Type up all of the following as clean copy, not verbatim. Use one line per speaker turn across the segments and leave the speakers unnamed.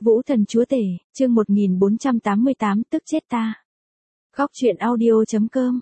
Vũ thần chúa tể, chương 1488 tức chết ta. Góc truyện audio.com.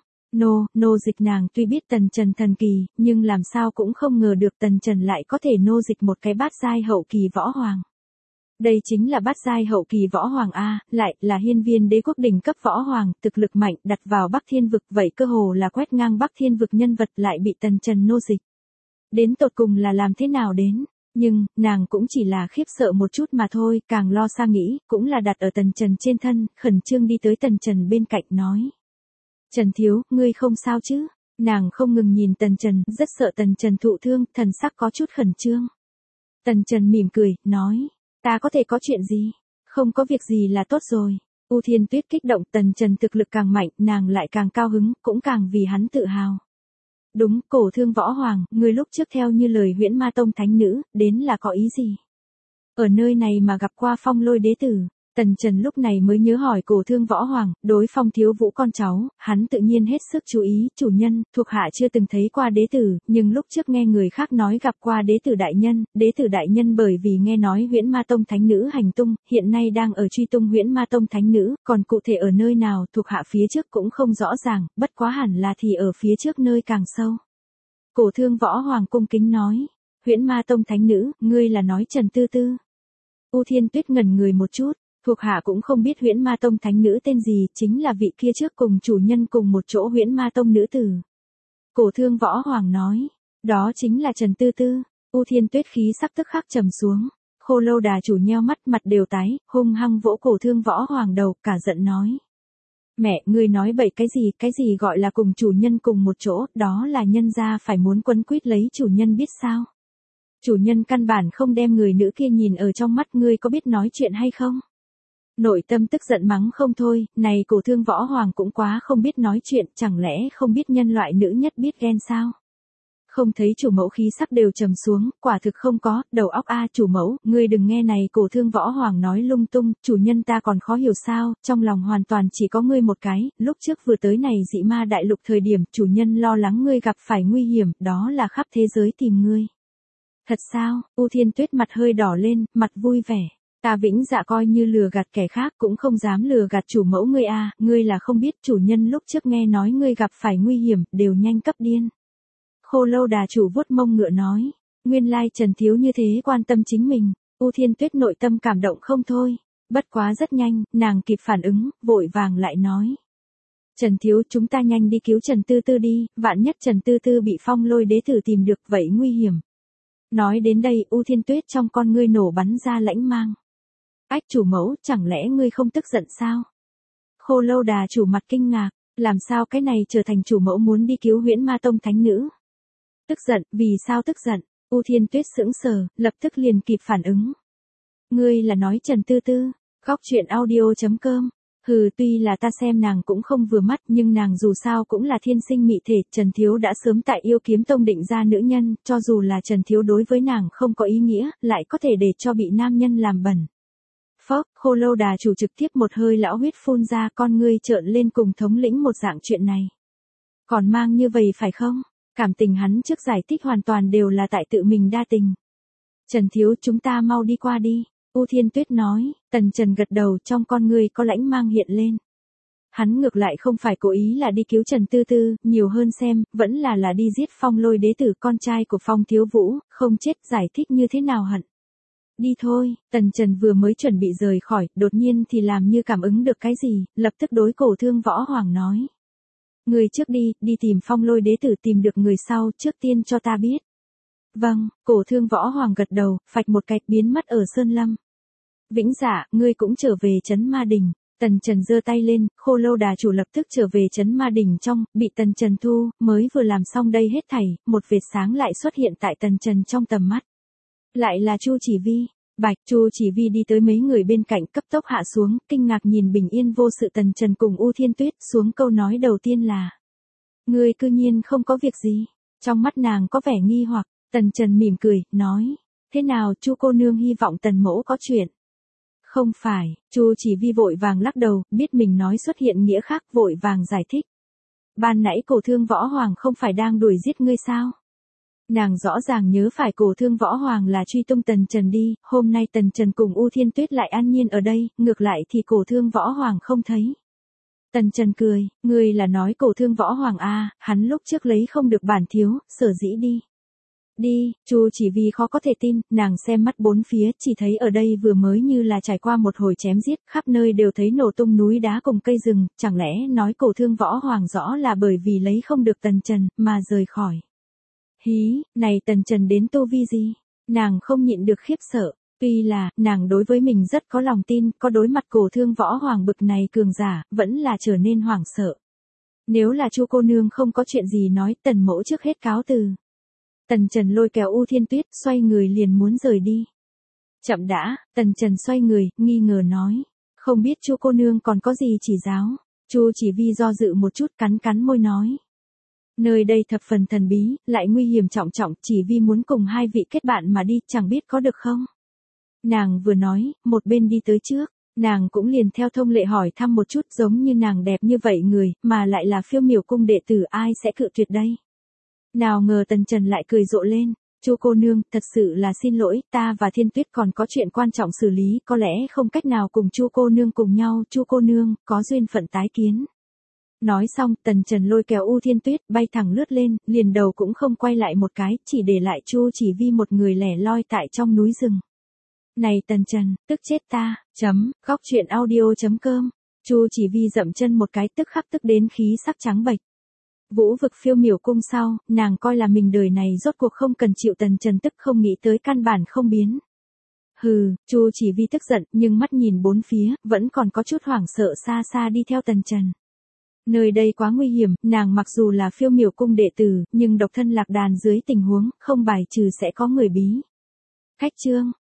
Nô dịch nàng tuy biết Tần Trần thần kỳ, nhưng làm sao cũng không ngờ được Tần Trần lại có thể nô dịch một cái bát giai hậu kỳ võ hoàng. Đây chính là bát giai hậu kỳ võ hoàng A, lại là hiên viên đế quốc đỉnh cấp võ hoàng, thực lực mạnh đặt vào Bắc Thiên vực, vậy cơ hồ là quét ngang Bắc Thiên vực nhân vật lại bị Tần Trần nô dịch. Đến tột cùng là làm thế nào đến? Nhưng, nàng cũng chỉ là khiếp sợ một chút mà thôi, càng lo xa nghĩ, cũng là đặt ở Tần Trần trên thân, khẩn trương đi tới Tần Trần bên cạnh nói. Trần thiếu, ngươi không sao chứ? Nàng không ngừng nhìn Tần Trần, rất sợ Tần Trần thụ thương, thần sắc có chút khẩn trương. Tần Trần mỉm cười, nói, ta có thể có chuyện gì? Không có việc gì là tốt rồi. U Thiên Tuyết kích động, Tần Trần thực lực càng mạnh, nàng lại càng cao hứng, cũng càng vì hắn tự hào. Đúng, Cổ Thương võ hoàng, ngươi lúc trước theo như lời Huyễn Ma Tông thánh nữ, đến là có ý gì? Ở nơi này mà gặp qua Phong Lôi đế tử. Tần Trần lúc này mới nhớ hỏi Cổ Thương võ hoàng, đối Phong Thiếu Vũ con cháu, hắn tự nhiên hết sức chú ý, chủ nhân, thuộc hạ chưa từng thấy qua đế tử, nhưng lúc trước nghe người khác nói gặp qua đế tử đại nhân bởi vì nghe nói Huyễn Ma Tông thánh nữ hành tung, hiện nay đang ở truy tung Huyễn Ma Tông thánh nữ, còn cụ thể ở nơi nào, thuộc hạ phía trước cũng không rõ ràng, bất quá hẳn là thì ở phía trước nơi càng sâu. Cổ Thương võ hoàng cung kính nói, Huyễn Ma Tông thánh nữ, ngươi là nói Trần Tư Tư. U Thiên Tuyết ngẩn người một chút. Thuộc hạ cũng không biết Huyễn Ma Tông thánh nữ tên gì, chính là vị kia trước cùng chủ nhân cùng một chỗ Huyễn Ma Tông nữ tử. Cổ Thương võ hoàng nói, đó chính là Trần Tư Tư. U Thiên Tuyết khí sắc tức khắc trầm xuống. Khô Lâu Đà chủ nheo mắt, mặt đều tái, hung hăng vỗ Cổ Thương võ hoàng đầu, cả giận nói. Mẹ, ngươi nói bậy cái gì gọi là cùng chủ nhân cùng một chỗ, đó là nhân gia phải muốn quấn quýt lấy chủ nhân biết sao. Chủ nhân căn bản không đem người nữ kia nhìn ở trong mắt, ngươi có biết nói chuyện hay không? Nội tâm tức giận mắng không thôi, này Cổ Thương võ hoàng cũng quá không biết nói chuyện, chẳng lẽ không biết nhân loại nữ nhất biết ghen sao? Không thấy chủ mẫu khí sắc đều trầm xuống, quả thực không có, đầu óc a chủ mẫu, ngươi đừng nghe này Cổ Thương võ hoàng nói lung tung, chủ nhân ta còn khó hiểu sao, trong lòng hoàn toàn chỉ có ngươi một cái, lúc trước vừa tới này dị ma đại lục thời điểm, chủ nhân lo lắng ngươi gặp phải nguy hiểm, đó là khắp thế giới tìm ngươi. Thật sao? U Thiên Tuyết mặt hơi đỏ lên, mặt vui vẻ. Ta Vĩnh Dạ coi như lừa gạt kẻ khác cũng không dám lừa gạt chủ mẫu ngươi a, ngươi là không biết chủ nhân lúc trước nghe nói ngươi gặp phải nguy hiểm, đều nhanh cấp điên. Khô Lâu Đà chủ vuốt mông ngựa nói, nguyên lai Trần thiếu như thế quan tâm chính mình, U Thiên Tuyết nội tâm cảm động không thôi, bất quá rất nhanh, nàng kịp phản ứng, vội vàng lại nói. Trần thiếu, chúng ta nhanh đi cứu Trần Tư Tư đi, vạn nhất Trần Tư Tư bị Phong Lôi đế tử tìm được vậy nguy hiểm. Nói đến đây, U Thiên Tuyết trong con ngươi nổ bắn ra lãnh mang. Ách chủ mẫu, chẳng lẽ ngươi không tức giận sao? Khô Lâu Đà chủ mặt kinh ngạc, làm sao cái này trở thành chủ mẫu muốn đi cứu Huyễn Ma Tông thánh nữ? Tức giận, vì sao tức giận? U Thiên Tuyết sững sờ, lập tức liền kịp phản ứng. Ngươi là nói Trần Tư Tư, góc truyện audio.com. Hừ, tuy là ta xem nàng cũng không vừa mắt, nhưng nàng dù sao cũng là thiên sinh mị thể, Trần thiếu đã sớm tại Yêu Kiếm Tông định ra nữ nhân, cho dù là Trần thiếu đối với nàng không có ý nghĩa, lại có thể để cho bị nam nhân làm bẩn. Phốc, Khô Lâu Đà chủ trực tiếp một hơi lão huyết phun ra, con ngươi trợn lên cùng thống lĩnh một dạng chuyện này. Còn mang như vậy phải không? Cảm tình hắn trước giải thích hoàn toàn đều là tại tự mình đa tình. Trần thiếu, chúng ta mau đi qua đi. U Thiên Tuyết nói. Tần Trần gật đầu, trong con ngươi có lãnh mang hiện lên. Hắn ngược lại không phải cố ý là đi cứu Trần Tư Tư, nhiều hơn xem, vẫn là đi giết Phong Lôi đế tử con trai của Phong Thiếu Vũ, không chết, giải thích như thế nào hận. Đi thôi, Tần Trần vừa mới chuẩn bị rời khỏi, đột nhiên thì làm như cảm ứng được cái gì, lập tức đối Cổ Thương võ hoàng nói. Người trước đi tìm Phong Lôi đế tử, tìm được người sau, trước tiên cho ta biết. Vâng, Cổ Thương võ hoàng gật đầu, phạch một cái, biến mất ở Sơn Lâm. Vĩnh Dạ, ngươi cũng trở về trấn Ma Đình. Tần Trần giơ tay lên, Khô Lâu Đà chủ lập tức trở về trấn Ma Đình trong, bị Tần Trần thu, mới vừa làm xong đây hết thảy, một vệt sáng lại xuất hiện tại Tần Trần trong tầm mắt. Lại là Chu Chỉ Vi. Bạch, Chu Chỉ Vi đi tới mấy người bên cạnh, cấp tốc hạ xuống, kinh ngạc nhìn bình yên vô sự Tần Trần cùng U Thiên Tuyết, xuống câu nói đầu tiên là: ngươi cư nhiên không có việc gì. Trong mắt nàng có vẻ nghi hoặc, Tần Trần mỉm cười, nói: thế nào, Chu cô nương hy vọng Tần mẫu có chuyện? Không phải, Chu Chỉ Vi vội vàng lắc đầu, biết mình nói xuất hiện nghĩa khác, vội vàng giải thích. Ban nãy Cổ Thương võ hoàng không phải đang đuổi giết ngươi sao? Nàng rõ ràng nhớ phải Cổ Thương Võ Hoàng là truy tung Tần Trần đi, hôm nay Tần Trần cùng U Thiên Tuyết lại an nhiên ở đây, ngược lại thì Cổ Thương Võ Hoàng không thấy. Tần Trần cười, ngươi là nói Cổ Thương Võ Hoàng à, hắn lúc trước lấy không được bản thiếu, sở dĩ đi. Đi, Chu Chỉ Vi khó có thể tin, nàng xem mắt bốn phía, chỉ thấy ở đây vừa mới như là trải qua một hồi chém giết, khắp nơi đều thấy nổ tung núi đá cùng cây rừng, chẳng lẽ nói Cổ Thương Võ Hoàng rõ là bởi vì lấy không được Tần Trần, mà rời khỏi. Hí, này Tần Trần đến tu vi gì? Nàng không nhịn được khiếp sợ, tuy là, nàng đối với mình rất có lòng tin, có đối mặt Cổ Thương Võ Hoàng bực này cường giả, vẫn là trở nên hoảng sợ. Nếu là Chu cô nương không có chuyện gì nói, Tần mẫu trước hết cáo từ. Tần Trần lôi kéo U Thiên Tuyết, xoay người liền muốn rời đi. Chậm đã, Tần Trần xoay người, nghi ngờ nói. Không biết Chu cô nương còn có gì chỉ giáo. Chu Chỉ Vi do dự một chút, cắn môi nói. Nơi đây thập phần thần bí, lại nguy hiểm trọng trọng, Chỉ Vi muốn cùng hai vị kết bạn mà đi, chẳng biết có được không? Nàng vừa nói, một bên đi tới trước, nàng cũng liền theo thông lệ hỏi thăm một chút, giống như nàng đẹp như vậy người, mà lại là Phiêu Miểu cung đệ tử, ai sẽ cự tuyệt đây? Nào ngờ Tần Trần lại cười rộ lên, Chu cô nương, thật sự là xin lỗi, ta và Thiên Tuyết còn có chuyện quan trọng xử lý, có lẽ không cách nào cùng Chu cô nương cùng nhau, Chu cô nương, có duyên phận tái kiến. Nói xong, Tần Trần lôi kéo U Thiên Tuyết, bay thẳng lướt lên, liền đầu cũng không quay lại một cái, chỉ để lại Chu Chỉ Vi một người lẻ loi tại trong núi rừng. Này Tần Trần, tức chết ta, góc truyện audio.com, Chu Chỉ Vi dậm chân một cái, tức khắc tức đến khí sắc trắng bệch. Vũ vực Phiêu Miểu cung sau, nàng coi là mình đời này rốt cuộc không cần chịu Tần Trần, tức không nghĩ tới căn bản không biến. Hừ, Chu Chỉ Vi tức giận, nhưng mắt nhìn bốn phía, vẫn còn có chút hoảng sợ, xa xa đi theo Tần Trần. Nơi đây quá nguy hiểm, nàng mặc dù là Phiêu Miểu cung đệ tử, nhưng độc thân lạc đàn dưới tình huống, không bài trừ sẽ có người bí. Khách chương.